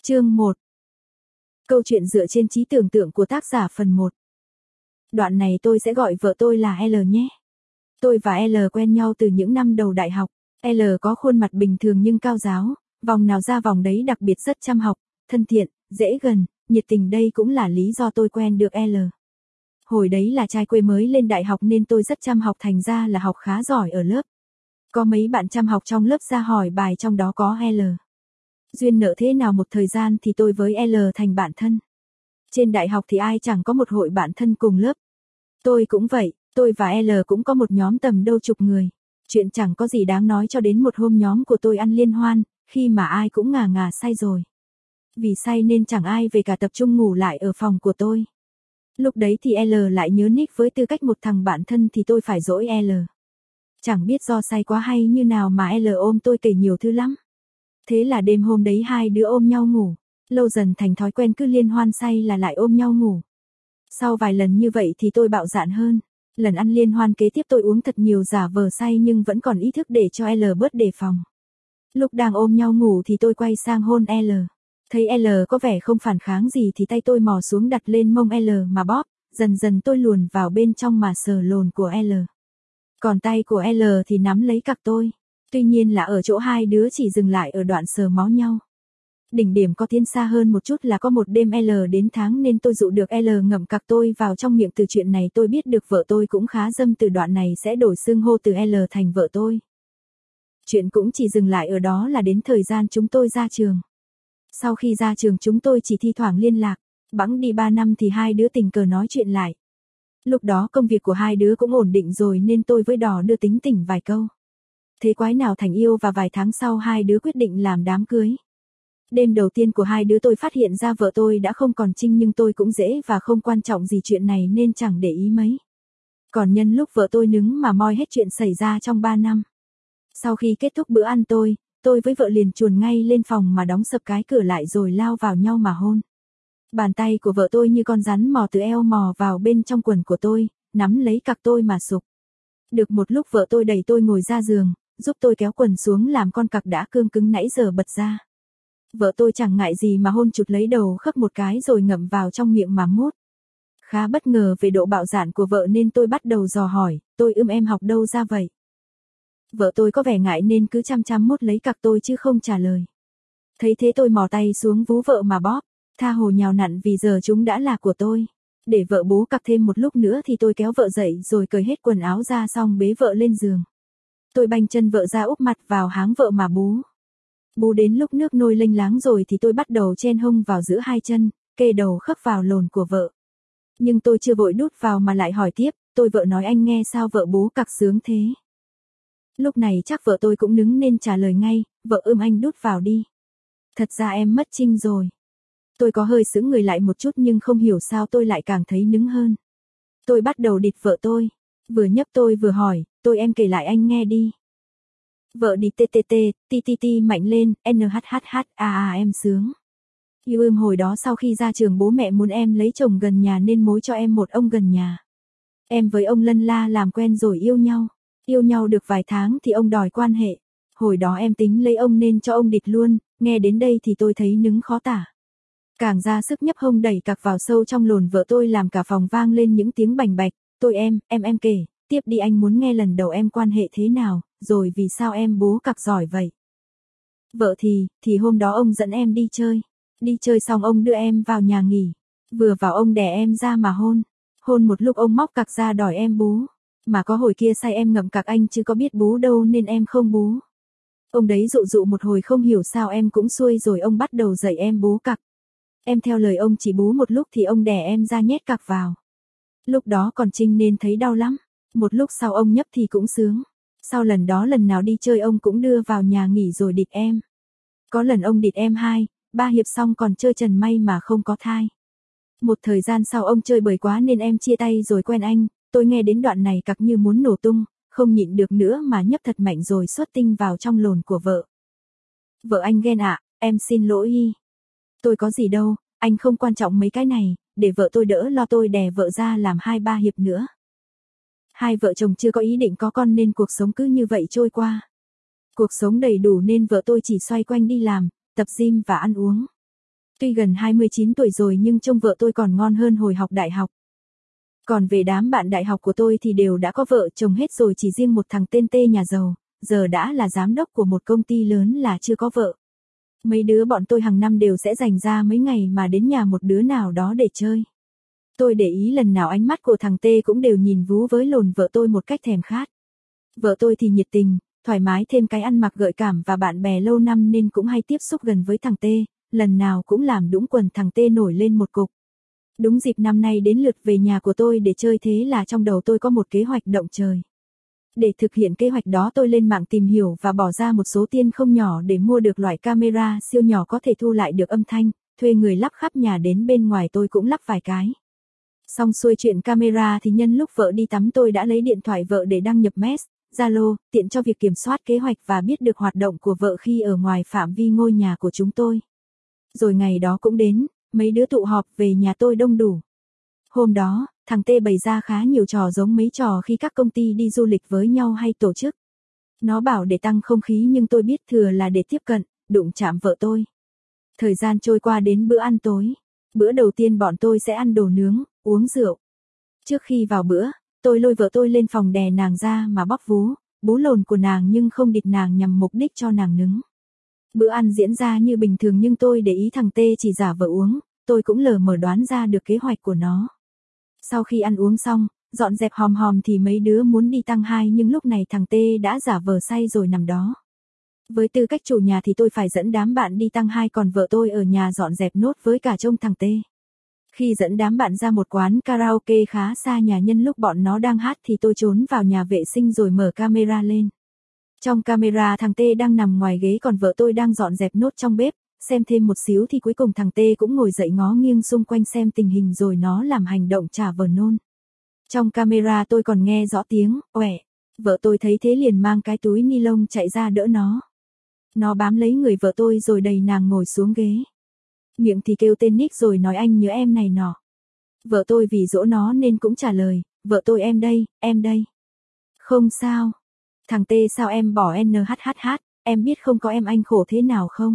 Chương 1. Câu chuyện dựa trên trí tưởng tượng của tác giả phần 1. Đoạn này tôi sẽ gọi vợ tôi là L nhé. Tôi và L quen nhau từ những năm đầu đại học. L có khuôn mặt bình thường nhưng cao ráo, vòng nào ra vòng đấy, đặc biệt rất chăm học, thân thiện, dễ gần, nhiệt tình. Đây cũng là lý do tôi quen được L. Hồi đấy là trai quê mới lên đại học nên tôi rất chăm học, thành ra là học khá giỏi ở lớp. Có mấy bạn chăm học trong lớp ra hỏi bài, trong đó có L. Duyên nợ thế nào một thời gian thì tôi với L thành bạn thân. Trên đại học thì ai chẳng có một hội bạn thân cùng lớp. Tôi cũng vậy, tôi và L cũng có một nhóm tầm đâu chục người. Chuyện chẳng có gì đáng nói cho đến một hôm nhóm của tôi ăn liên hoan, khi mà ai cũng ngà ngà say rồi. Vì say nên chẳng ai về cả, tập trung ngủ lại ở phòng của tôi. Lúc đấy thì L lại nhớ Nick, với tư cách một thằng bạn thân thì tôi phải dỗi L. Chẳng biết do say quá hay như nào mà L ôm tôi kể nhiều thứ lắm. Thế là đêm hôm đấy hai đứa ôm nhau ngủ. Lâu dần thành thói quen, cứ liên hoan say là lại ôm nhau ngủ. Sau vài lần như vậy thì tôi bạo dạn hơn. Lần ăn liên hoan kế tiếp tôi uống thật nhiều, giả vờ say nhưng vẫn còn ý thức để cho L bớt đề phòng. Lúc đang ôm nhau ngủ thì tôi quay sang hôn L. Thấy L có vẻ không phản kháng gì thì tay tôi mò xuống đặt lên mông L mà bóp. Dần dần tôi luồn vào bên trong mà sờ lồn của L. Còn tay của L thì nắm lấy cặc tôi. Tuy nhiên là ở chỗ hai đứa chỉ dừng lại ở đoạn sờ mó nhau. Đỉnh điểm có tiến xa hơn một chút là có một đêm L đến tháng nên tôi dụ được L ngậm cặc tôi vào trong miệng. Từ chuyện này tôi biết được vợ tôi cũng khá dâm, từ đoạn này sẽ đổi xưng hô từ L thành vợ tôi. Chuyện cũng chỉ dừng lại ở đó là đến thời gian chúng tôi ra trường. Sau khi ra trường chúng tôi chỉ thi thoảng liên lạc, bẵng đi 3 năm thì hai đứa tình cờ nói chuyện lại. Lúc đó công việc của hai đứa cũng ổn định rồi nên tôi với Đò đưa tính tình vài câu. Thế quái nào thành yêu, và vài tháng sau hai đứa quyết định làm đám cưới. Đêm đầu tiên của hai đứa tôi phát hiện ra vợ tôi đã không còn trinh, nhưng tôi cũng dễ và không quan trọng gì chuyện này nên chẳng để ý mấy. Còn nhân lúc vợ tôi nứng mà moi hết chuyện xảy ra trong 3 năm. Sau khi kết thúc bữa ăn tôi với vợ liền chuồn ngay lên phòng mà đóng sập cái cửa lại rồi lao vào nhau mà hôn. Bàn tay của vợ tôi như con rắn mò từ eo mò vào bên trong quần của tôi, nắm lấy cặc tôi mà sục. Được một lúc vợ tôi đẩy tôi ngồi ra giường, giúp tôi kéo quần xuống làm con cặc đã cương cứng nãy giờ bật ra. Vợ tôi chẳng ngại gì mà hôn chụt lấy đầu khấp một cái rồi ngậm vào trong miệng mà mút. Khá bất ngờ về độ bạo dạn của vợ nên tôi bắt đầu dò hỏi, em học đâu ra vậy? Vợ tôi có vẻ ngại nên cứ chăm chăm mút lấy cặc tôi chứ không trả lời. Thấy thế tôi mò tay xuống vú vợ mà bóp, tha hồ nhào nặn vì giờ chúng đã là của tôi. Để vợ bú cặc thêm một lúc nữa thì tôi kéo vợ dậy rồi cởi hết quần áo ra, xong bế vợ lên giường. Tôi banh chân vợ ra úp mặt vào háng vợ mà bú. Bú đến lúc nước nôi lênh láng rồi thì tôi bắt đầu chen hông vào giữa hai chân, kê đầu khấp vào lồn của vợ. Nhưng tôi chưa vội đút vào mà lại hỏi tiếp, vợ nói anh nghe sao vợ bú cặc sướng thế. Lúc này chắc vợ tôi cũng nứng nên trả lời ngay, vợ anh đút vào đi. Thật ra em mất trinh rồi. Tôi có hơi sững người lại một chút nhưng không hiểu sao tôi lại càng thấy nứng hơn. Tôi bắt đầu địt vợ tôi, vừa nhấp tôi vừa hỏi, em kể lại anh nghe đi. Vợ đi ttt mạnh lên, nhhh em sướng. Hồi đó sau khi ra trường bố mẹ muốn em lấy chồng gần nhà nên mối cho em một ông gần nhà. Em với ông lân la làm quen rồi yêu nhau. Yêu nhau được vài tháng thì ông đòi quan hệ. Hồi đó em tính lấy ông nên cho ông địt luôn, nghe đến đây thì tôi thấy nứng khó tả. Càng ra sức nhấp hông đẩy cặc vào sâu trong lồn vợ tôi làm cả phòng vang lên những tiếng bành bạch. Em kể, tiếp đi, anh muốn nghe lần đầu em quan hệ thế nào, rồi vì sao em bú cặc giỏi vậy. Vợ thì hôm đó ông dẫn em đi chơi. Đi chơi xong ông đưa em vào nhà nghỉ. Vừa vào ông đè em ra mà hôn. Hôn một lúc ông móc cặc ra đòi em bú. Mà có hồi kia say em ngậm cặc anh chứ có biết bú đâu nên em không bú. Ông đấy dụ một hồi không hiểu sao em cũng xuôi rồi ông bắt đầu dạy em bú cặc. Em theo lời ông chỉ bú một lúc thì ông đè em ra nhét cặc vào. Lúc đó còn trinh nên thấy đau lắm. Một lúc sau ông nhấp thì cũng sướng. Sau lần đó lần nào đi chơi ông cũng đưa vào nhà nghỉ rồi địt em. Có lần ông địt em 2-3 hiệp xong còn chơi trần may mà không có thai. Một thời gian sau ông chơi bời quá nên em chia tay rồi quen anh. Tôi nghe đến đoạn này cặc như muốn nổ tung, không nhịn được nữa mà nhấp thật mạnh rồi xuất tinh vào trong lồn của vợ. Vợ anh ghen ạ, em xin lỗi. Tôi có gì đâu, anh không quan trọng mấy cái này, để vợ tôi đỡ lo, tôi đè vợ ra làm 2-3 hiệp nữa. Hai vợ chồng chưa có ý định có con nên cuộc sống cứ như vậy trôi qua. Cuộc sống đầy đủ nên vợ tôi chỉ xoay quanh đi làm, tập gym và ăn uống. Tuy gần 29 tuổi rồi nhưng trông vợ tôi còn ngon hơn hồi học đại học. Còn về đám bạn đại học của tôi thì đều đã có vợ chồng hết rồi, chỉ riêng một thằng tên T nhà giàu, giờ đã là giám đốc của một công ty lớn là chưa có vợ. Mấy đứa bọn tôi hàng năm đều sẽ dành ra mấy ngày mà đến nhà một đứa nào đó để chơi. Tôi để ý lần nào ánh mắt của thằng T cũng đều nhìn vú với lồn vợ tôi một cách thèm khát. Vợ tôi thì nhiệt tình, thoải mái, thêm cái ăn mặc gợi cảm và bạn bè lâu năm nên cũng hay tiếp xúc gần với thằng T, lần nào cũng làm đũng quần thằng T nổi lên một cục. Đúng dịp năm nay đến lượt về nhà của tôi để chơi, thế là trong đầu tôi có một kế hoạch động trời. Để thực hiện kế hoạch đó tôi lên mạng tìm hiểu và bỏ ra một số tiền không nhỏ để mua được loại camera siêu nhỏ có thể thu lại được âm thanh, thuê người lắp khắp nhà, đến bên ngoài tôi cũng lắp vài cái. Xong xuôi chuyện camera thì nhân lúc vợ đi tắm tôi đã lấy điện thoại vợ để đăng nhập Mess, Zalo, tiện cho việc kiểm soát kế hoạch và biết được hoạt động của vợ khi ở ngoài phạm vi ngôi nhà của chúng tôi. Rồi ngày đó cũng đến, mấy đứa tụ họp về nhà tôi đông đủ. Hôm đó, thằng T bày ra khá nhiều trò giống mấy trò khi các công ty đi du lịch với nhau hay tổ chức. Nó bảo để tăng không khí nhưng tôi biết thừa là để tiếp cận, đụng chạm vợ tôi. Thời gian trôi qua đến bữa ăn tối. Bữa đầu tiên bọn tôi sẽ ăn đồ nướng, uống rượu. Trước khi vào bữa, tôi lôi vợ tôi lên phòng đè nàng ra mà bóp bú lồn của nàng nhưng không địt nàng nhằm mục đích cho nàng nứng. Bữa ăn diễn ra như bình thường nhưng tôi để ý thằng T chỉ giả vờ uống, tôi cũng lờ mờ đoán ra được kế hoạch của nó. Sau khi ăn uống xong, dọn dẹp hòm hòm thì mấy đứa muốn đi tăng hai nhưng lúc này thằng T đã giả vờ say rồi nằm đó. Với tư cách chủ nhà thì tôi phải dẫn đám bạn đi tăng hai, còn vợ tôi ở nhà dọn dẹp nốt với cả trông thằng T. Khi dẫn đám bạn ra một quán karaoke khá xa nhà nhân lúc bọn nó đang hát thì tôi trốn vào nhà vệ sinh rồi mở camera lên. Trong camera thằng T đang nằm ngoài ghế còn vợ tôi đang dọn dẹp nốt trong bếp, xem thêm một xíu thì cuối cùng thằng T cũng ngồi dậy ngó nghiêng xung quanh xem tình hình rồi nó làm hành động trả vờ nôn. Trong camera tôi còn nghe rõ tiếng "oẻ". Vợ tôi thấy thế liền mang cái túi ni lông chạy ra đỡ nó. Nó bám lấy người vợ tôi rồi đẩy nàng ngồi xuống ghế. Miệng thì kêu tên Nick rồi nói anh nhớ em này nọ. Vợ tôi vì dỗ nó nên cũng trả lời, vợ tôi em đây, em đây. Không sao. Thằng T sao em bỏ NHHH, em biết không có em anh khổ thế nào không?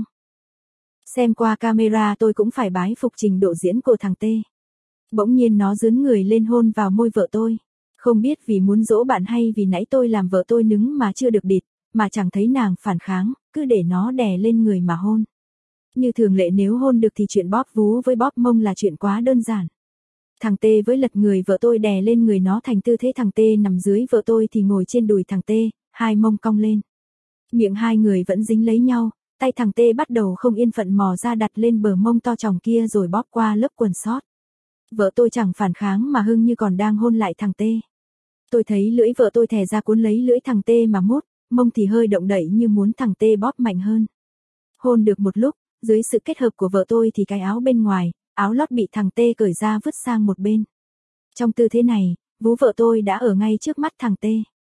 Xem qua camera tôi cũng phải bái phục trình độ diễn của thằng T. Bỗng nhiên nó dướn người lên hôn vào môi vợ tôi. Không biết vì muốn dỗ bạn hay vì nãy tôi làm vợ tôi nứng mà chưa được địt, mà chẳng thấy nàng phản kháng, cứ để nó đè lên người mà hôn. Như thường lệ nếu hôn được thì chuyện bóp vú với bóp mông là chuyện quá đơn giản. Thằng T với lật người vợ tôi đè lên người nó thành tư thế thằng T nằm dưới vợ tôi thì ngồi trên đùi thằng T, hai mông cong lên. Miệng hai người vẫn dính lấy nhau, tay thằng T bắt đầu không yên phận mò ra đặt lên bờ mông to tròng kia rồi bóp qua lớp quần sót. Vợ tôi chẳng phản kháng mà hưng như còn đang hôn lại thằng T. Tôi thấy lưỡi vợ tôi thè ra cuốn lấy lưỡi thằng T mà mút, mông thì hơi động đậy như muốn thằng T bóp mạnh hơn. Hôn được một lúc, dưới sự kết hợp của vợ tôi thì cái áo bên ngoài, áo lót bị thằng T cởi ra vứt sang một bên. Trong tư thế này, vú vợ tôi đã ở ngay trước mắt thằng T.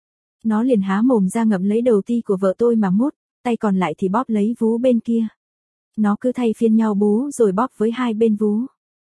Nó liền há mồm ra ngậm lấy đầu ti của vợ tôi mà mút, tay còn lại thì bóp lấy vú bên kia. Nó cứ thay phiên nhau bú rồi bóp với hai bên vú.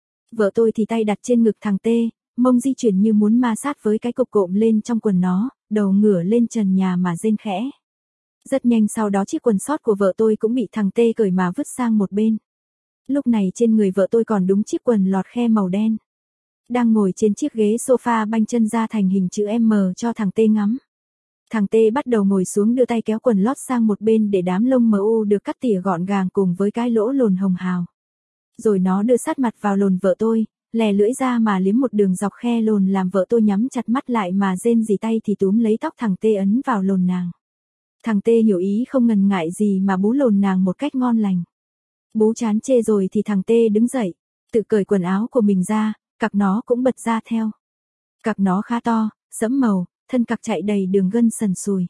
Vợ tôi thì tay đặt trên ngực thằng T, mông di chuyển như muốn ma sát với cái cục cộm lên trong quần nó, đầu ngửa lên trần nhà mà rên khẽ. Rất nhanh sau đó chiếc quần sót của vợ tôi cũng bị thằng T cởi mà vứt sang một bên. Lúc này trên người vợ tôi còn đúng chiếc quần lọt khe màu đen. Đang ngồi trên chiếc ghế sofa banh chân ra thành hình chữ M cho thằng T ngắm. Thằng T bắt đầu ngồi xuống đưa tay kéo quần lót sang một bên để đám lông MU được cắt tỉa gọn gàng cùng với cái lỗ lồn hồng hào. Rồi nó đưa sát mặt vào lồn vợ tôi, lè lưỡi ra mà liếm một đường dọc khe lồn làm vợ tôi nhắm chặt mắt lại mà rên rỉ, tay thì túm lấy tóc thằng T ấn vào lồn nàng. Thằng T hiểu ý không ngần ngại gì mà bú lồn nàng một cách ngon lành. Bú chán chê rồi thì thằng T đứng dậy, tự cởi quần áo của mình ra, cặc nó cũng bật ra theo. Cặc nó khá to, sẫm màu, thân cặc chạy đầy đường gân sần sùi.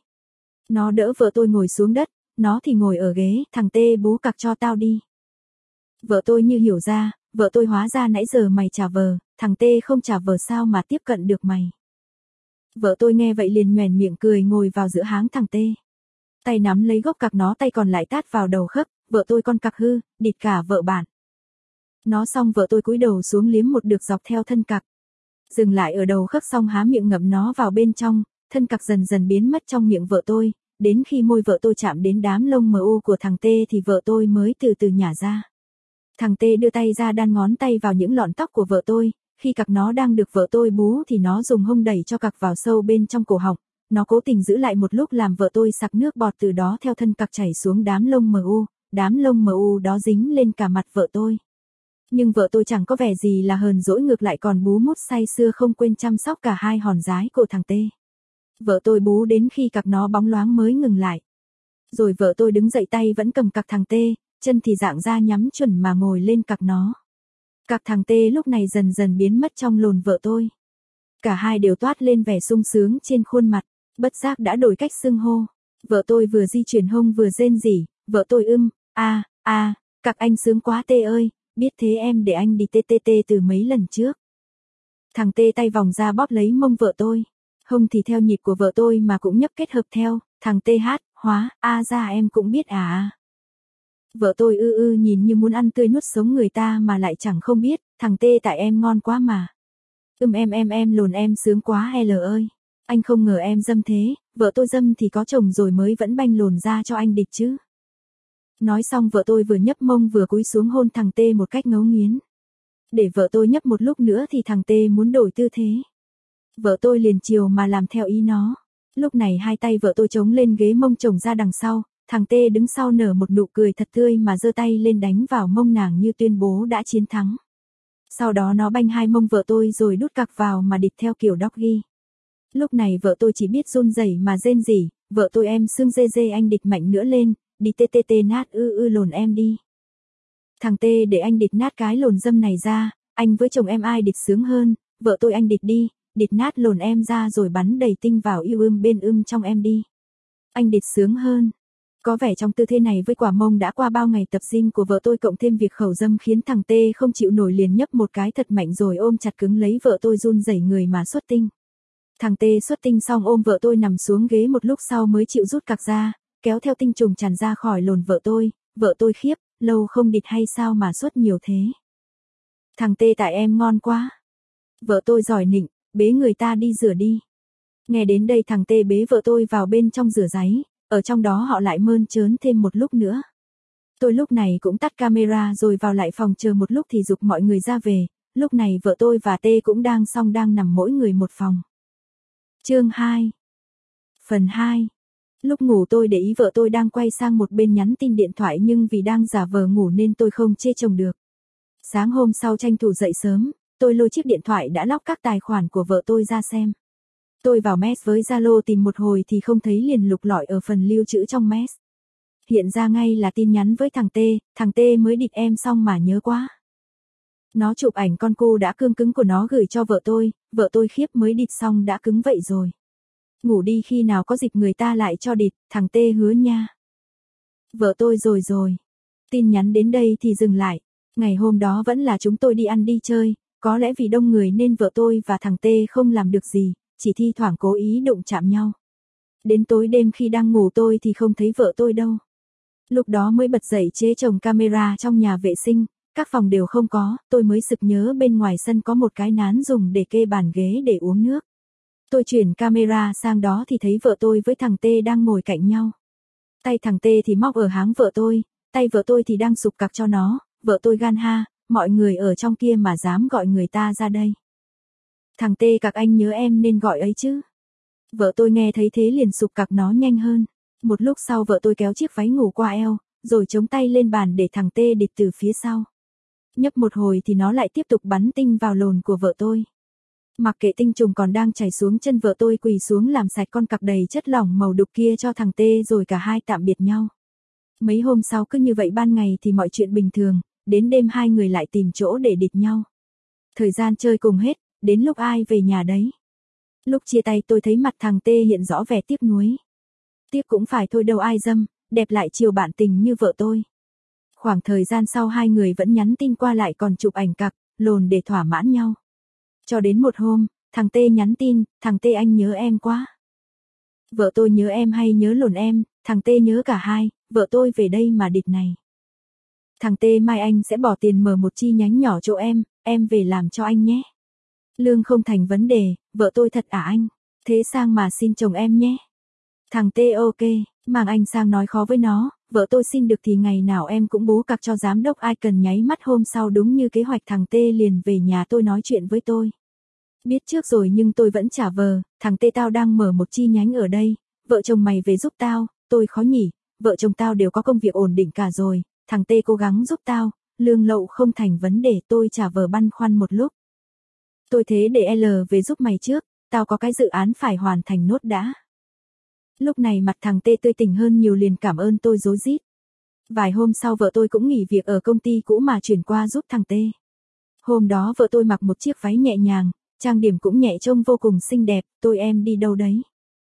Nó đỡ vợ tôi ngồi xuống đất, nó thì ngồi ở ghế, thằng T bú cặc cho tao đi. Vợ tôi như hiểu ra, vợ tôi hóa ra nãy giờ mày trả vờ, thằng T không trả vờ sao mà tiếp cận được mày. Vợ tôi nghe vậy liền nhoẻn miệng cười ngồi vào giữa háng thằng T. Tay nắm lấy gốc cặc nó, tay còn lại tát vào đầu khớp, vợ tôi con cặc hư, địt cả vợ bạn. Nó xong vợ tôi cúi đầu xuống liếm một được dọc theo thân cặc. Dừng lại ở đầu khớp xong há miệng ngậm nó vào bên trong, thân cặc dần dần biến mất trong miệng vợ tôi, đến khi môi vợ tôi chạm đến đám lông MU của thằng T thì vợ tôi mới từ từ nhả ra. Thằng T đưa tay ra đan ngón tay vào những lọn tóc của vợ tôi, khi cặc nó đang được vợ tôi bú thì nó dùng hông đẩy cho cặc vào sâu bên trong cổ họng. Nó cố tình giữ lại một lúc làm vợ tôi sặc nước bọt từ đó theo thân cặc chảy xuống đám lông MU đó dính lên cả mặt vợ tôi. Nhưng vợ tôi chẳng có vẻ gì là hờn dỗi, ngược lại còn bú mút say sưa không quên chăm sóc cả hai hòn dái của thằng T. Vợ tôi bú đến khi cặc nó bóng loáng mới ngừng lại. Rồi vợ tôi đứng dậy, tay vẫn cầm cặc thằng T, chân thì dạng ra nhắm chuẩn mà ngồi lên cặc nó. Cặc thằng T lúc này dần dần biến mất trong lồn vợ tôi. Cả hai đều toát lên vẻ sung sướng trên khuôn mặt, bất giác đã đổi cách xưng hô. Vợ tôi vừa di chuyển hông vừa rên rỉ, vợ tôi cặc anh sướng quá T ơi, biết thế em để anh đi TTT từ mấy lần trước. Thằng T tay vòng ra bóp lấy mông vợ tôi, hông thì theo nhịp của vợ tôi mà cũng nhấp kết hợp theo, thằng T hát, hóa, ra em cũng biết à. Vợ tôi nhìn như muốn ăn tươi nuốt sống người ta mà lại chẳng không biết, thằng T tại em ngon quá mà. Em lồn em sướng quá L ơi. Anh không ngờ em dâm thế, vợ tôi dâm thì có chồng rồi mới vẫn banh lồn ra cho anh địch chứ. Nói xong vợ tôi vừa nhấp mông vừa cúi xuống hôn thằng T một cách ngấu nghiến. Để vợ tôi nhấp một lúc nữa thì thằng T muốn đổi tư thế. Vợ tôi liền chiều mà làm theo ý nó. Lúc này hai tay vợ tôi chống lên ghế mông chồng ra đằng sau, thằng T đứng sau nở một nụ cười thật tươi mà giơ tay lên đánh vào mông nàng như tuyên bố đã chiến thắng. Sau đó nó banh hai mông vợ tôi rồi đút cặc vào mà địch theo kiểu doggy. Lúc này vợ tôi chỉ biết run rẩy mà rên rỉ, vợ tôi em xương dê anh địch mạnh nữa lên, đi TTT nát lồn em đi. Thằng T để anh địch nát cái lồn dâm này ra, anh với chồng em ai địch sướng hơn, vợ tôi anh địch đi, địch nát lồn em ra rồi bắn đầy tinh vào bên trong em đi. Anh địch sướng hơn. Có vẻ trong tư thế này với quả mông đã qua bao ngày tập gym của vợ tôi cộng thêm việc khẩu dâm khiến thằng T không chịu nổi, liền nhấp một cái thật mạnh rồi ôm chặt cứng lấy vợ tôi run rẩy người mà xuất tinh. Thằng T xuất tinh xong ôm vợ tôi nằm xuống ghế một lúc sau mới chịu rút cặc ra, kéo theo tinh trùng tràn ra khỏi lồn vợ tôi khiếp, lâu không địch hay sao mà xuất nhiều thế. Thằng T tại em ngon quá. Vợ tôi giỏi nịnh, bế người ta đi rửa đi. Nghe đến đây thằng T bế vợ tôi vào bên trong rửa ráy, ở trong đó họ lại mơn trớn thêm một lúc nữa. Tôi lúc này cũng tắt camera rồi vào lại phòng chờ một lúc thì giục mọi người ra về, lúc này vợ tôi và T cũng đang nằm mỗi người một phòng. Chương 2. Phần 2. Lúc ngủ tôi để ý vợ tôi đang quay sang một bên nhắn tin điện thoại, nhưng vì đang giả vờ ngủ nên tôi không chê chồng được. Sáng hôm sau tranh thủ dậy sớm, tôi lôi chiếc điện thoại đã lóc các tài khoản của vợ tôi ra xem. Tôi vào Mess với Zalo tìm một hồi thì không thấy, liền lục lọi ở phần lưu trữ trong Mess. Hiện ra ngay là tin nhắn với thằng T mới địch em xong mà nhớ quá. Nó chụp ảnh con cô đã cương cứng của nó gửi cho vợ tôi khiếp mới địch xong đã cứng vậy rồi. Ngủ đi, khi nào có dịp người ta lại cho địch, thằng T hứa nha. Vợ tôi rồi. Tin nhắn đến đây thì dừng lại. Ngày hôm đó vẫn là chúng tôi đi ăn đi chơi, có lẽ vì đông người nên vợ tôi và thằng T không làm được gì, chỉ thi thoảng cố ý đụng chạm nhau. Đến tối đêm khi đang ngủ tôi thì không thấy vợ tôi đâu. Lúc đó mới bật dậy chế chồng camera trong nhà vệ sinh, các phòng đều không có, tôi mới sực nhớ bên ngoài sân có một cái nán dùng để kê bàn ghế để uống nước. Tôi chuyển camera sang đó thì thấy vợ tôi với thằng T đang ngồi cạnh nhau. Tay thằng T thì móc ở háng vợ tôi, tay vợ tôi thì đang sụp cặc cho nó, vợ tôi gan ha, mọi người ở trong kia mà dám gọi người ta ra đây. Thằng T cặc anh nhớ em nên gọi ấy chứ. Vợ tôi nghe thấy thế liền sụp cặc nó nhanh hơn. Một lúc sau vợ tôi kéo chiếc váy ngủ qua eo, rồi chống tay lên bàn để thằng T địch từ phía sau. Nhấp một hồi thì nó lại tiếp tục bắn tinh vào lồn của vợ tôi. Mặc kệ tinh trùng còn đang chảy xuống chân, vợ tôi quỳ xuống làm sạch con cặc đầy chất lỏng màu đục kia cho thằng T rồi cả hai tạm biệt nhau. Mấy hôm sau cứ như vậy, ban ngày thì mọi chuyện bình thường, đến đêm hai người lại tìm chỗ để địch nhau. Thời gian chơi cùng hết, đến lúc ai về nhà đấy. Lúc chia tay tôi thấy mặt thằng T hiện rõ vẻ tiếc nuối. Tiếc cũng phải thôi, đâu ai dâm, đẹp lại chiều bạn tình như vợ tôi. Khoảng thời gian sau hai người vẫn nhắn tin qua lại còn chụp ảnh cặc, lồn để thỏa mãn nhau. Cho đến một hôm, thằng T nhắn tin, thằng T anh nhớ em quá. Vợ tôi nhớ em hay nhớ lồn em, thằng T nhớ cả hai, vợ tôi về đây mà địch này. Thằng T mai anh sẽ bỏ tiền mở một chi nhánh nhỏ chỗ em về làm cho anh nhé. Lương không thành vấn đề, vợ tôi thật à anh, thế sang mà xin chồng em nhé. Thằng T ok, mang anh sang nói khó với nó, vợ tôi xin được thì ngày nào em cũng bú cặc cho giám đốc Icon. Nháy mắt hôm sau đúng như kế hoạch thằng T liền về nhà tôi nói chuyện với tôi. Biết trước rồi nhưng tôi vẫn trả vờ, thằng T tao đang mở một chi nhánh ở đây, vợ chồng mày về giúp tao, tôi khó nhỉ, vợ chồng tao đều có công việc ổn định cả rồi, thằng T cố gắng giúp tao, lương lậu không thành vấn đề. Tôi trả vờ băn khoăn một lúc. Tôi thế để L về giúp mày trước, tao có cái dự án phải hoàn thành nốt đã. Lúc này mặt thằng T tươi tỉnh hơn nhiều liền cảm ơn tôi rối rít. Vài hôm sau vợ tôi cũng nghỉ việc ở công ty cũ mà chuyển qua giúp thằng T. Hôm đó vợ tôi mặc một chiếc váy nhẹ nhàng, trang điểm cũng nhẹ trông vô cùng xinh đẹp. Tôi em đi đâu đấy?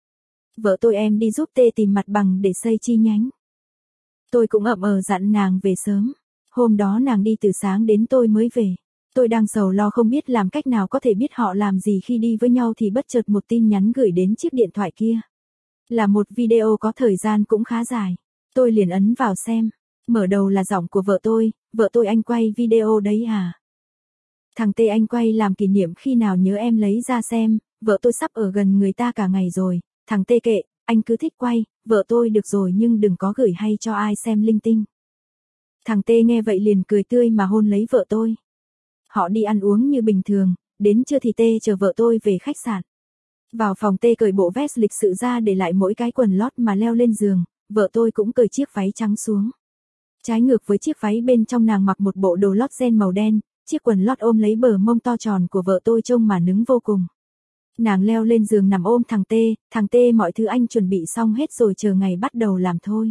Vợ tôi em đi giúp T tìm mặt bằng để xây chi nhánh. Tôi cũng dặn nàng về sớm. Hôm đó nàng đi từ sáng đến tôi mới về. Tôi đang sầu lo không biết làm cách nào có thể biết họ làm gì khi đi với nhau thì bất chợt một tin nhắn gửi đến chiếc điện thoại kia. Là một video có thời gian cũng khá dài. Tôi liền ấn vào xem. Mở đầu là giọng của vợ tôi anh quay video đấy à? Thằng T anh quay làm kỷ niệm khi nào nhớ em lấy ra xem, vợ tôi sắp ở gần người ta cả ngày rồi. Thằng T kệ, anh cứ thích quay, vợ tôi được rồi nhưng đừng có gửi hay cho ai xem linh tinh. Thằng T nghe vậy liền cười tươi mà hôn lấy vợ tôi. Họ đi ăn uống như bình thường, đến trưa thì T chờ vợ tôi về khách sạn. Vào phòng T cởi bộ vest lịch sự ra để lại mỗi cái quần lót mà leo lên giường, vợ tôi cũng cởi chiếc váy trắng xuống. Trái ngược với chiếc váy bên trong nàng mặc một bộ đồ lót ren màu đen, chiếc quần lót ôm lấy bờ mông to tròn của vợ tôi trông mà nứng vô cùng. Nàng leo lên giường nằm ôm thằng T mọi thứ anh chuẩn bị xong hết rồi chờ ngày bắt đầu làm thôi.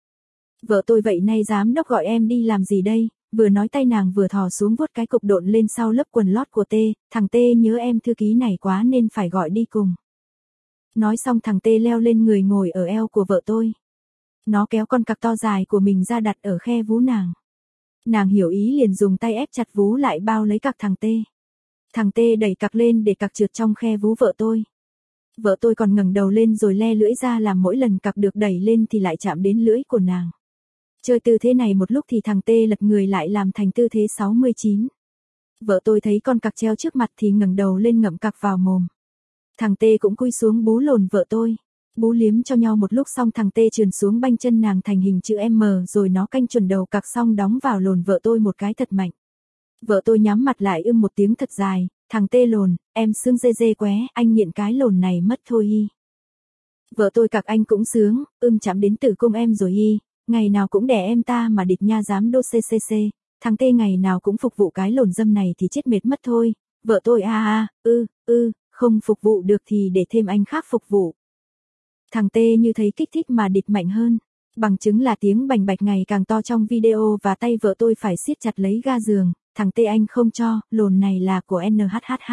Vợ tôi vậy nay giám đốc gọi em đi làm gì đây? Vừa nói tay nàng vừa thò xuống vuốt cái cục độn lên sau lớp quần lót của T, thằng T nhớ em thư ký này quá nên phải gọi đi cùng. Nói xong thằng T leo lên người ngồi ở eo của vợ tôi. Nó kéo con cặc to dài của mình ra đặt ở khe vú nàng. Nàng hiểu ý liền dùng tay ép chặt vú lại bao lấy cặc thằng T. Thằng T đẩy cặc lên để cặc trượt trong khe vú vợ tôi. Vợ tôi còn ngẩng đầu lên rồi le lưỡi ra làm mỗi lần cặc được đẩy lên thì lại chạm đến lưỡi của nàng. Chơi tư thế này một lúc thì thằng T lật người lại làm thành tư thế 69. Vợ tôi thấy con cặc treo trước mặt thì ngẩng đầu lên ngậm cặc vào mồm. Thằng T cũng cúi xuống bú lồn vợ tôi. Bú liếm cho nhau một lúc xong thằng T trườn xuống banh chân nàng thành hình chữ M rồi nó canh chuẩn đầu cặc xong đóng vào lồn vợ tôi một cái thật mạnh. Vợ tôi nhắm mặt lại một tiếng thật dài, thằng T lồn, em sướng dê dê qué, anh nghiện cái lồn này mất thôi y. Vợ tôi cặc anh cũng sướng, chạm đến tử cung em rồi y, ngày nào cũng đẻ em ta mà địch nha dám đô ccc, thằng T ngày nào cũng phục vụ cái lồn dâm này thì chết mệt mất thôi. Vợ tôi không phục vụ được thì để thêm anh khác phục vụ. Thằng T như thấy kích thích mà địch mạnh hơn. Bằng chứng là tiếng bành bạch ngày càng to trong video và tay vợ tôi phải siết chặt lấy ga giường. Thằng T anh không cho, lồn này là của NHHH.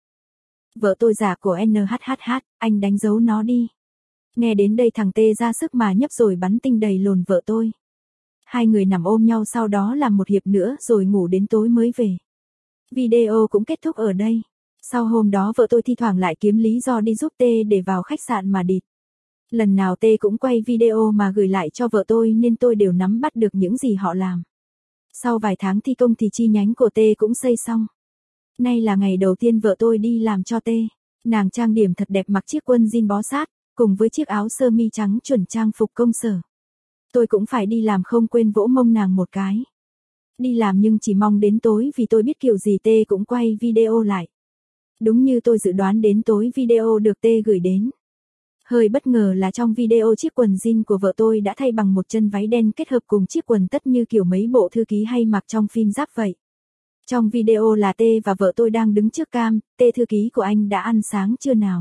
Vợ tôi giả của NHHH, anh đánh dấu nó đi. Nghe đến đây thằng T ra sức mà nhấp rồi bắn tinh đầy lồn vợ tôi. Hai người nằm ôm nhau sau đó làm một hiệp nữa rồi ngủ đến tối mới về. Video cũng kết thúc ở đây. Sau hôm đó vợ tôi thi thoảng lại kiếm lý do đi giúp T để vào khách sạn mà địt. Lần nào T cũng quay video mà gửi lại cho vợ tôi nên tôi đều nắm bắt được những gì họ làm. Sau vài tháng thi công thì chi nhánh của T cũng xây xong. Nay là ngày đầu tiên vợ tôi đi làm cho T. Nàng trang điểm thật đẹp mặc chiếc quần jean bó sát, cùng với chiếc áo sơ mi trắng chuẩn trang phục công sở. Tôi cũng phải đi làm không quên vỗ mông nàng một cái. Đi làm nhưng chỉ mong đến tối vì tôi biết kiểu gì T cũng quay video lại. Đúng như tôi dự đoán đến tối video được T gửi đến. Hơi bất ngờ là trong video chiếc quần jean của vợ tôi đã thay bằng một chân váy đen kết hợp cùng chiếc quần tất như kiểu mấy bộ thư ký hay mặc trong phim Giáp vậy. Trong video là T và vợ tôi đang đứng trước cam, T thư ký của anh đã ăn sáng chưa nào?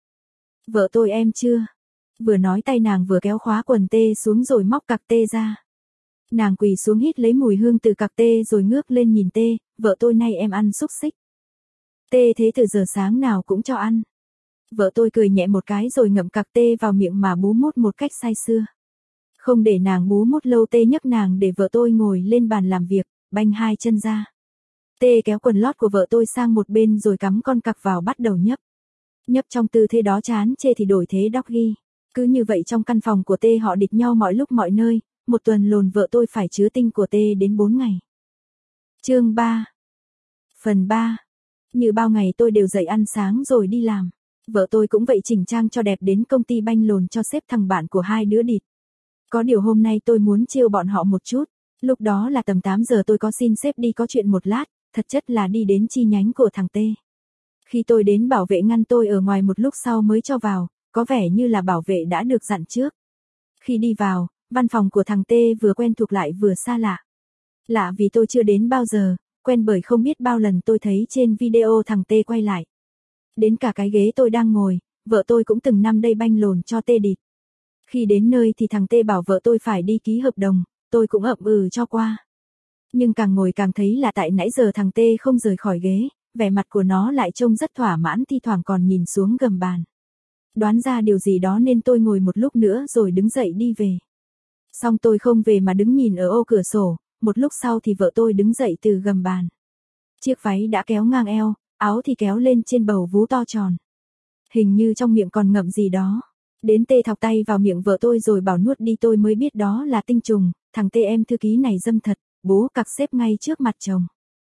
Vợ tôi em chưa? Vừa nói tay nàng vừa kéo khóa quần T xuống rồi móc cặc T ra. Nàng quỳ xuống hít lấy mùi hương từ cặc T rồi ngước lên nhìn T, vợ tôi nay em ăn xúc xích. T thế từ giờ sáng nào cũng cho ăn. Vợ tôi cười nhẹ một cái rồi ngậm cặc T vào miệng mà bú mút một cách say sưa. Không để nàng bú mút lâu T nhấc nàng để vợ tôi ngồi lên bàn làm việc, banh hai chân ra. T kéo quần lót của vợ tôi sang một bên rồi cắm con cặc vào bắt đầu nhấp. Nhấp trong tư thế đó chán chê thì đổi thế doggy. Cứ như vậy trong căn phòng của T họ địch nhau mọi lúc mọi nơi, một tuần lồn vợ tôi phải chứa tinh của T đến 4 ngày. Chương 3. Phần 3. Như bao ngày tôi đều dậy ăn sáng rồi đi làm. Vợ tôi cũng vậy chỉnh trang cho đẹp đến công ty banh lồn cho sếp thằng bạn của hai đứa địt. Có điều hôm nay tôi muốn trêu bọn họ một chút. Lúc đó là tầm 8 giờ tôi có xin sếp đi có chuyện một lát, thật chất là đi đến chi nhánh của thằng T. Khi tôi đến bảo vệ ngăn tôi ở ngoài một lúc sau mới cho vào, có vẻ như là bảo vệ đã được dặn trước. Khi đi vào, văn phòng của thằng T vừa quen thuộc lại vừa xa lạ. Lạ vì tôi chưa đến bao giờ, quen bởi không biết bao lần tôi thấy trên video thằng T quay lại. Đến cả cái ghế tôi đang ngồi, vợ tôi cũng từng nằm đây banh lồn cho T địt. Khi đến nơi thì thằng T bảo vợ tôi phải đi ký hợp đồng, tôi cũng ậm ừ cho qua. Nhưng càng ngồi càng thấy là tại nãy giờ thằng T không rời khỏi ghế, vẻ mặt của nó lại trông rất thỏa mãn thi thoảng còn nhìn xuống gầm bàn. Đoán ra điều gì đó nên tôi ngồi một lúc nữa rồi đứng dậy đi về. Xong tôi không về mà đứng nhìn ở ô cửa sổ, một lúc sau thì vợ tôi đứng dậy từ gầm bàn. Chiếc váy đã kéo ngang eo, áo thì kéo lên trên bầu vú to tròn. Hình như trong miệng còn ngậm gì đó. Đến T thọc tay vào miệng vợ tôi rồi bảo nuốt đi, tôi mới biết đó là tinh trùng, thằng T em thư ký này dâm thật, bố cặc xếp ngay trước mặt chồng.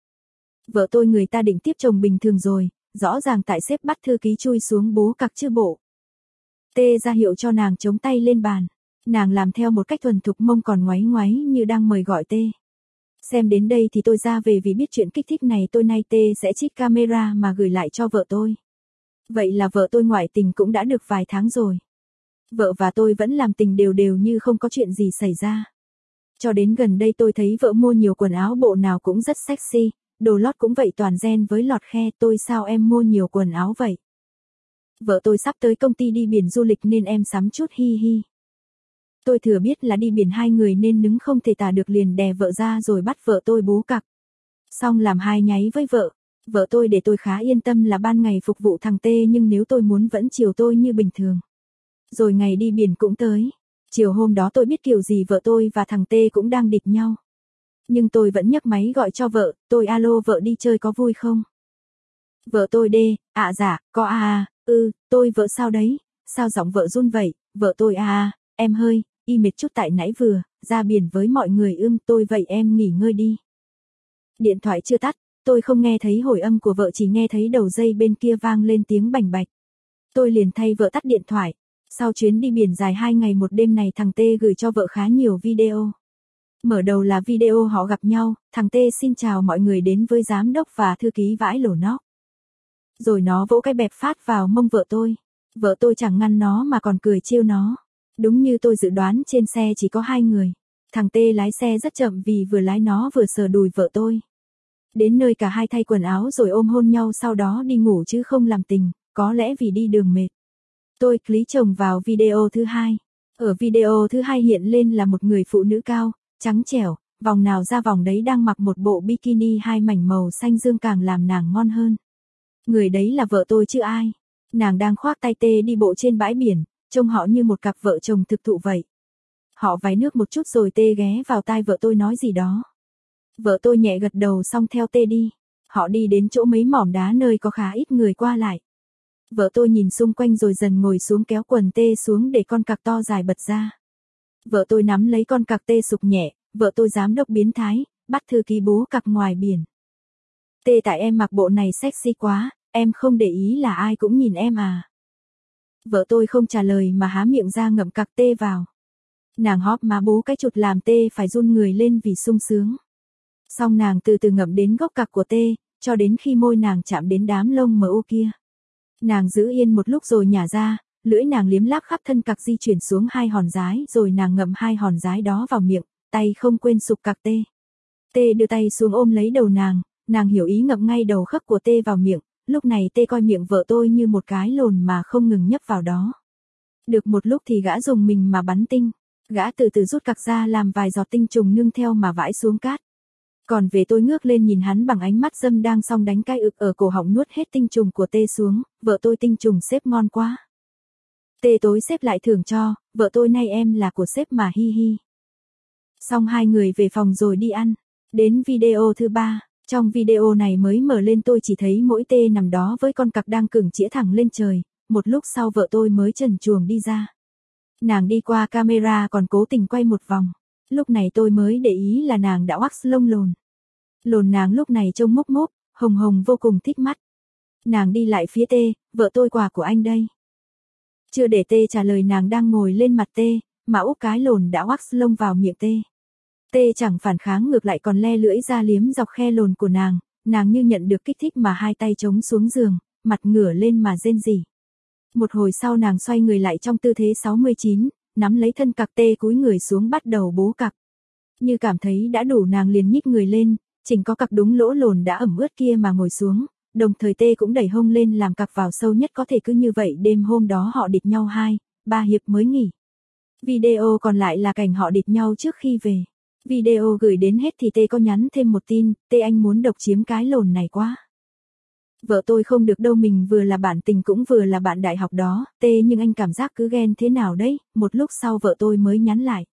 Vợ tôi người ta định tiếp chồng bình thường rồi, rõ ràng tại sếp bắt thư ký chui xuống bố cặc chứ bộ. T ra hiệu cho nàng chống tay lên bàn. Nàng làm theo một cách thuần thục, mông còn ngoáy ngoáy như đang mời gọi T. Xem đến đây thì tôi ra về vì biết chuyện kích thích này tôi nay T sẽ trích camera mà gửi lại cho vợ tôi. Vậy là vợ tôi ngoại tình cũng đã được vài tháng rồi. Vợ và tôi vẫn làm tình đều đều như không có chuyện gì xảy ra. Cho đến gần đây tôi thấy vợ mua nhiều quần áo bộ nào cũng rất sexy, đồ lót cũng vậy toàn ren với lọt khe. Tôi sao em mua nhiều quần áo vậy? Vợ tôi sắp tới công ty đi biển du lịch nên em sắm chút hi hi. Tôi thừa biết là đi biển hai người nên nứng không thể tả được liền đè vợ ra rồi bắt vợ tôi bú cặc. Xong làm hai nháy với vợ. Vợ tôi để tôi khá yên tâm là ban ngày phục vụ thằng T nhưng nếu tôi muốn vẫn chiều tôi như bình thường. Rồi ngày đi biển cũng tới. Chiều hôm đó tôi biết kiểu gì vợ tôi và thằng T cũng đang địch nhau. Nhưng tôi vẫn nhấc máy gọi cho vợ, tôi alo vợ đi chơi có vui không? Vợ tôi đê, dạ, có tôi vợ sao đấy, sao giọng vợ run vậy, vợ tôi em hơi, mệt chút tại nãy vừa, ra biển với mọi người tôi vậy em nghỉ ngơi đi. Điện thoại chưa tắt, tôi không nghe thấy hồi âm của vợ chỉ nghe thấy đầu dây bên kia vang lên tiếng bành bạch. Tôi liền thay vợ tắt điện thoại. Sau chuyến đi biển dài 2 ngày 1 đêm này thằng T gửi cho vợ khá nhiều video. Mở đầu là video họ gặp nhau, thằng T xin chào mọi người đến với giám đốc và thư ký vãi lổ nóc. Rồi nó vỗ cái bẹp phát vào mông vợ tôi. Vợ tôi chẳng ngăn nó mà còn cười trêu nó. Đúng như tôi dự đoán trên xe chỉ có 2 người. Thằng T lái xe rất chậm vì vừa lái nó vừa sờ đùi vợ tôi. Đến nơi cả hai thay quần áo rồi ôm hôn nhau sau đó đi ngủ chứ không làm tình, có lẽ vì đi đường mệt. Tôi click chồng vào video thứ 2. Ở video thứ 2 hiện lên là một người phụ nữ cao, trắng trẻo, vòng nào ra vòng đấy đang mặc một bộ bikini 2 mảnh màu xanh dương càng làm nàng ngon hơn. Người đấy là vợ tôi chứ ai. Nàng đang khoác tay T đi bộ trên bãi biển, trông họ như một cặp vợ chồng thực thụ vậy. Họ vái nước một chút rồi T ghé vào tai vợ tôi nói gì đó. Vợ tôi nhẹ gật đầu xong theo T đi. Họ đi đến chỗ mấy mỏm đá nơi có khá ít người qua lại. Vợ tôi nhìn xung quanh rồi dần ngồi xuống kéo quần T xuống để con cặc to dài bật ra. Vợ tôi nắm lấy con cặc T sục nhẹ, vợ tôi giám đốc biến thái, bắt thư ký bố cặc ngoài biển. T tại em mặc bộ này sexy quá, em không để ý là ai cũng nhìn em à. Vợ tôi không trả lời mà há miệng ra ngậm cặc T vào. Nàng hóp má bú cái chụt làm T phải run người lên vì sung sướng. Xong nàng từ từ ngậm đến gốc cặc của T, cho đến khi môi nàng chạm đến đám lông mờ u kia. Nàng giữ yên một lúc rồi nhả ra, lưỡi nàng liếm láp khắp thân cặc di chuyển xuống 2 hòn dái rồi nàng ngậm 2 hòn dái đó vào miệng, tay không quên sục cặc T. T đưa tay xuống ôm lấy đầu nàng hiểu ý ngậm ngay đầu khấc của T vào miệng, lúc này T coi miệng vợ tôi như một cái lồn mà không ngừng nhấp vào đó. Được một lúc thì gã dùng mình mà bắn tinh, gã từ từ rút cặc ra làm vài giọt tinh trùng nương theo mà vãi xuống cát. Còn về tôi ngước lên nhìn hắn bằng ánh mắt dâm đang song đánh cái ực ở cổ họng nuốt hết tinh trùng của T xuống, vợ tôi tinh trùng sếp ngon quá. T tối sếp lại thưởng cho, vợ tôi nay em là của sếp mà hi hi. Xong 2 người về phòng rồi đi ăn. Đến video thứ 3, trong video này mới mở lên tôi chỉ thấy mỗi T nằm đó với con cặc đang cửng chĩa thẳng lên trời, một lúc sau vợ tôi mới trần truồng đi ra. Nàng đi qua camera còn cố tình quay một vòng. Lúc này tôi mới để ý là nàng đã wax lông lồn. Lồn nàng lúc này trông mốc mốc, hồng hồng vô cùng thích mắt. Nàng đi lại phía T, vợ tôi quà của anh đây. Chưa để T trả lời nàng đang ngồi lên mặt T, mà úp cái lồn đã wax lông vào miệng T. T chẳng phản kháng ngược lại còn le lưỡi ra liếm dọc khe lồn của nàng như nhận được kích thích mà hai tay chống xuống giường, mặt ngửa lên mà rên rỉ. Một hồi sau nàng xoay người lại trong tư thế 69, nắm lấy thân cặc T cúi người xuống bắt đầu bố cặc. Như cảm thấy đã đủ nàng liền nhích người lên, chỉnh có cặc đúng lỗ lồn đã ẩm ướt kia mà ngồi xuống, đồng thời T cũng đẩy hông lên làm cặc vào sâu nhất có thể. Cứ như vậy đêm hôm đó họ địch nhau 2-3 hiệp mới nghỉ. Video còn lại là cảnh họ địch nhau trước khi về. Video gửi đến hết thì T có nhắn thêm một tin, T anh muốn độc chiếm cái lồn này quá. Vợ tôi không được đâu, mình vừa là bạn tình cũng vừa là bạn đại học đó, T nhưng anh cảm giác cứ ghen thế nào đấy. Một lúc sau vợ tôi mới nhắn lại.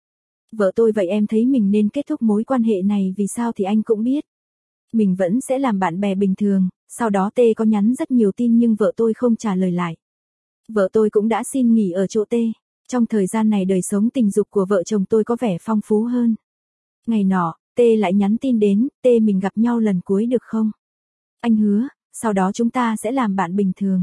Vợ tôi vậy em thấy mình nên kết thúc mối quan hệ này vì sao thì anh cũng biết. Mình vẫn sẽ làm bạn bè bình thường, sau đó T có nhắn rất nhiều tin nhưng vợ tôi không trả lời lại. Vợ tôi cũng đã xin nghỉ ở chỗ T. Trong thời gian này đời sống tình dục của vợ chồng tôi có vẻ phong phú hơn. Ngày nọ, T lại nhắn tin đến, T mình gặp nhau lần cuối được không? Anh hứa, sau đó chúng ta sẽ làm bạn bình thường.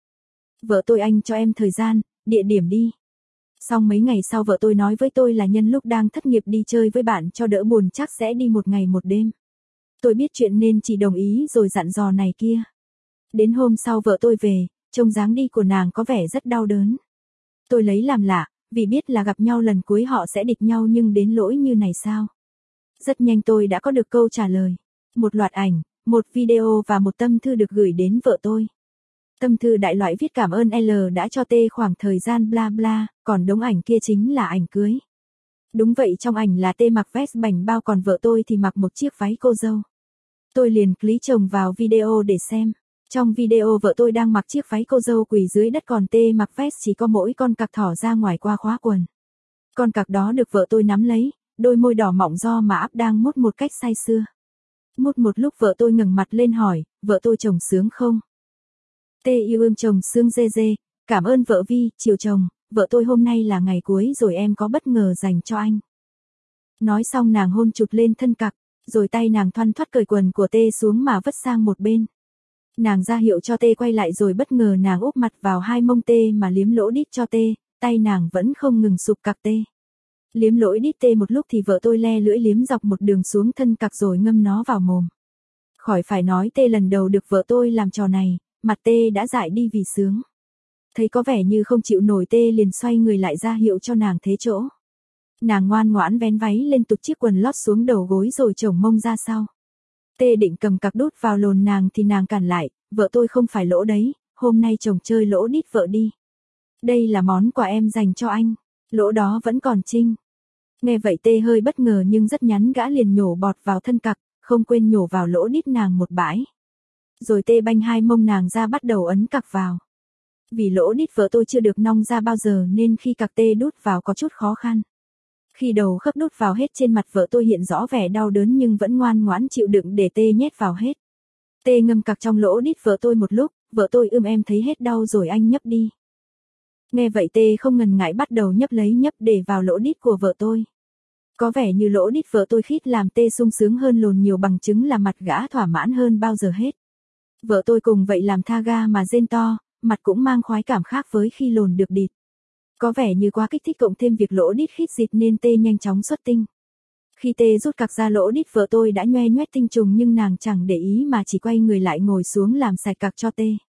Vợ tôi anh cho em thời gian, địa điểm đi. Xong mấy ngày sau vợ tôi nói với tôi là nhân lúc đang thất nghiệp đi chơi với bạn cho đỡ buồn chắc sẽ đi một ngày một đêm. Tôi biết chuyện nên chỉ đồng ý rồi dặn dò này kia. Đến hôm sau vợ tôi về, trông dáng đi của nàng có vẻ rất đau đớn. Tôi lấy làm lạ, vì biết là gặp nhau lần cuối họ sẽ địch nhau nhưng đến lỗi như này sao? Rất nhanh tôi đã có được câu trả lời. Một loạt ảnh, một video và một tâm thư được gửi đến vợ tôi. Tâm thư đại loại viết cảm ơn L đã cho T khoảng thời gian bla bla, còn đống ảnh kia chính là ảnh cưới. Đúng vậy, trong ảnh là T mặc vest bảnh bao còn vợ tôi thì mặc một chiếc váy cô dâu. Tôi liền click chồng vào video để xem. Trong video vợ tôi đang mặc chiếc váy cô dâu quỳ dưới đất còn T mặc vest chỉ có mỗi con cặc thỏ ra ngoài qua khóa quần. Con cặc đó được vợ tôi nắm lấy, đôi môi đỏ mọng do mà áp đang mút một cách say sưa. Mút một lúc vợ tôi ngẩng mặt lên hỏi, vợ tôi chồng sướng không? T yêu ương chồng sướng dê dê, cảm ơn vợ Vi, chiều chồng, vợ tôi hôm nay là ngày cuối rồi em có bất ngờ dành cho anh. Nói xong nàng hôn chụt lên thân cặc, rồi tay nàng thoăn thoắt cởi quần của T xuống mà vứt sang một bên. Nàng ra hiệu cho T quay lại rồi bất ngờ nàng úp mặt vào hai mông T mà liếm lỗ đít cho T, tay nàng vẫn không ngừng sụp cặc T. Liếm lỗ đít T một lúc thì vợ tôi le lưỡi liếm dọc một đường xuống thân cặc rồi ngâm nó vào mồm. Khỏi phải nói T lần đầu được vợ tôi làm trò này, mặt T đã dại đi vì sướng. Thấy có vẻ như không chịu nổi T liền xoay người lại ra hiệu cho nàng thế chỗ. Nàng ngoan ngoãn vén váy lên tụt chiếc quần lót xuống đầu gối rồi chổng mông ra sau. T định cầm cặc đút vào lồn nàng thì nàng cản lại, vợ tôi không phải lỗ đấy, hôm nay chồng chơi lỗ đít vợ đi. Đây là món quà em dành cho anh, lỗ đó vẫn còn trinh. Nghe vậy T hơi bất ngờ nhưng rất nhắn gã liền nhổ bọt vào thân cặc, không quên nhổ vào lỗ đít nàng một bãi. Rồi T banh hai mông nàng ra bắt đầu ấn cặc vào. Vì lỗ đít vợ tôi chưa được nong ra bao giờ nên khi cặc T đút vào có chút khó khăn. Khi đầu khớp đút vào hết trên mặt vợ tôi hiện rõ vẻ đau đớn nhưng vẫn ngoan ngoãn chịu đựng để T nhét vào hết. T ngâm cặc trong lỗ đít vợ tôi một lúc, vợ tôi em thấy hết đau rồi anh nhấp đi. Nghe vậy T không ngần ngại bắt đầu nhấp để vào lỗ đít của vợ tôi. Có vẻ như lỗ đít vợ tôi khít làm T sung sướng hơn lồn nhiều bằng chứng là mặt gã thỏa mãn hơn bao giờ hết. Vợ tôi cùng vậy làm tha ga mà rên to, mặt cũng mang khoái cảm khác với khi lồn được địt. Có vẻ như quá kích thích cộng thêm việc lỗ đít khít dịt nên T nhanh chóng xuất tinh. Khi T rút cặc ra lỗ đít vợ tôi đã nhoe nhoét tinh trùng nhưng nàng chẳng để ý mà chỉ quay người lại ngồi xuống làm sạch cặc cho T.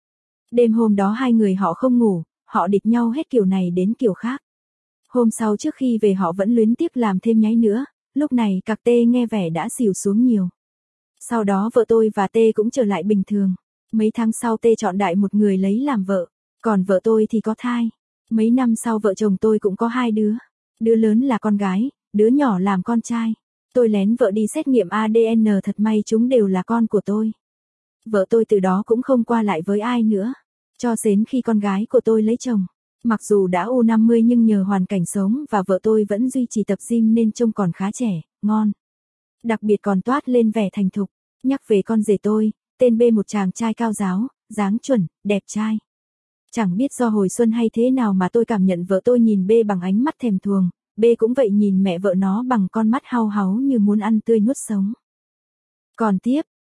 Đêm hôm đó hai người họ không ngủ, họ địch nhau hết kiểu này đến kiểu khác. Hôm sau trước khi về họ vẫn luyến tiếc làm thêm nháy nữa, lúc này cặc T nghe vẻ đã xỉu xuống nhiều. Sau đó vợ tôi và T cũng trở lại bình thường. Mấy tháng sau T chọn đại một người lấy làm vợ, còn vợ tôi thì có thai. Mấy năm sau vợ chồng tôi cũng có hai đứa. Đứa lớn là con gái, đứa nhỏ làm con trai. Tôi lén vợ đi xét nghiệm ADN thật may chúng đều là con của tôi. Vợ tôi từ đó cũng không qua lại với ai nữa. Cho đến khi con gái của tôi lấy chồng. Mặc dù đã U50 nhưng nhờ hoàn cảnh sống và vợ tôi vẫn duy trì tập gym nên trông còn khá trẻ, ngon. Đặc biệt còn toát lên vẻ thành thục. Nhắc về con rể tôi, tên B một chàng trai cao ráo, dáng chuẩn, đẹp trai. Chẳng biết do hồi xuân hay thế nào mà tôi cảm nhận vợ tôi nhìn B bằng ánh mắt thèm thuồng, B cũng vậy nhìn mẹ vợ nó bằng con mắt hao háu như muốn ăn tươi nuốt sống. Còn tiếp,